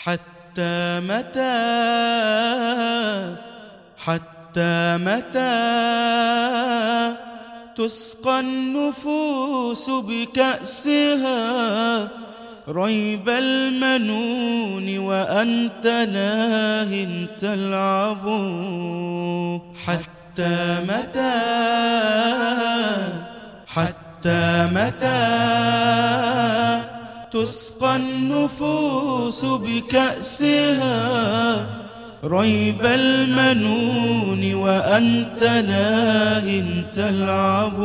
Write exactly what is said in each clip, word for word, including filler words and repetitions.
حتى متى حتى متى تسقى النفوس بكأسها ريب المنون وأنت لاه تلعب؟ حتى متى حتى متى تسقى النفوس بكأسها ريب المنون وأنت لاه تلعب؟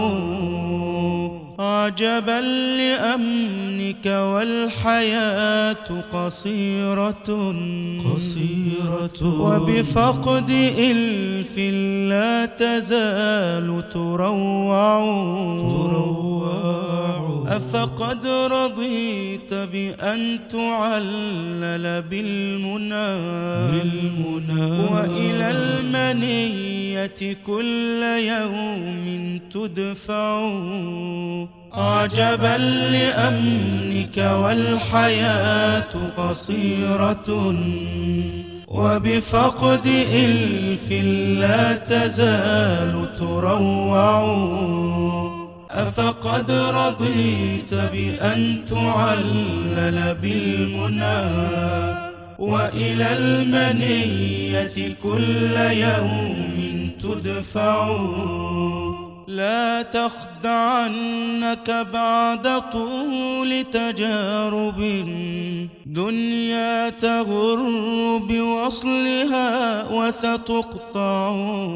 عجبا لأمنك والحياة قصيرة قصيرة وبفقد إلف لا تزال تروع تروع أفقد رضيت بأن تعلل بالمنى بالمنى وإلى المنية كل يوم تدفع؟ عجبا لأمنك والحياة قصيرة وبفقد إلف لا تزال تروع أفقد رضيت بأن تعلل بالمنى وإلى المنية كل يوم تدفع؟ لا تخدعنك بعد طول تجارب دنيا تغر بوصلها وستقطع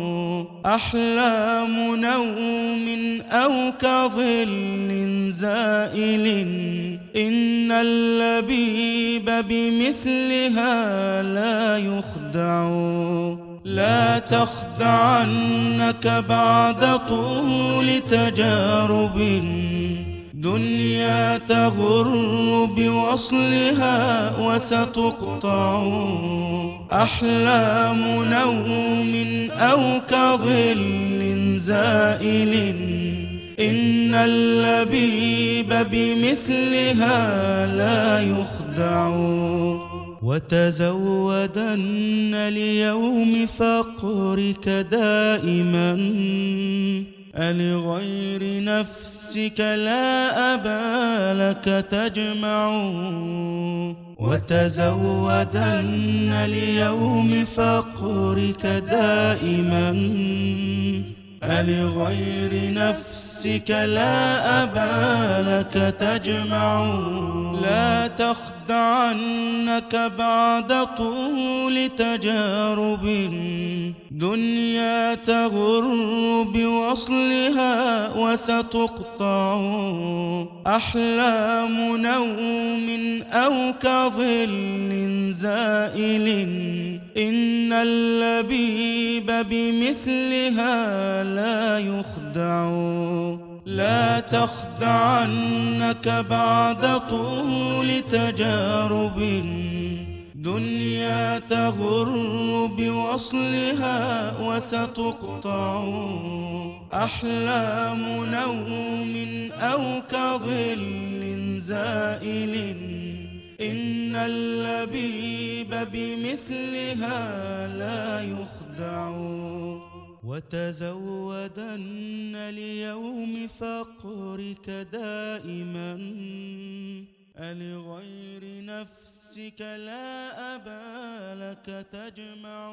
أحلام نوم أو كظل زائل إن اللبيب بمثلها لا يخدع. لا تخدعنك بعد طول تجارب دنيا تغر بوصلها وستقطع أحلام نوم أو كظل زائل إن اللبيب بمثلها لا يخدع. وتزودن ليوم فقرك دائما ألغير نفسك لا أبالك تجمع. وتزودن ليوم فقرك دائما ألغير نفسك لا أبالك تجمع. لا تخدعنك بعد طول تجارب دنيا تغر بوصلها وستقطع أحلام نوم أو كظل زائل إن اللبيب بمثلها لا يخدع. لا تخدعنك بعد طول تجارب دنيا تغر بوصلها وستقطع أحلام نوم أو كظل زائل إن اللبيب بمثلها لا يخدع. وتزودن ليوم فقرك دائما ألغير نفسك لا أبالك تجمع.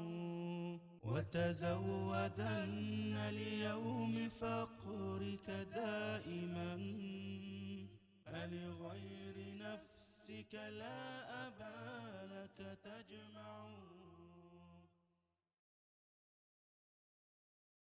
وتزودن ليوم فقرك دائما ألغير نفسك لا أبالك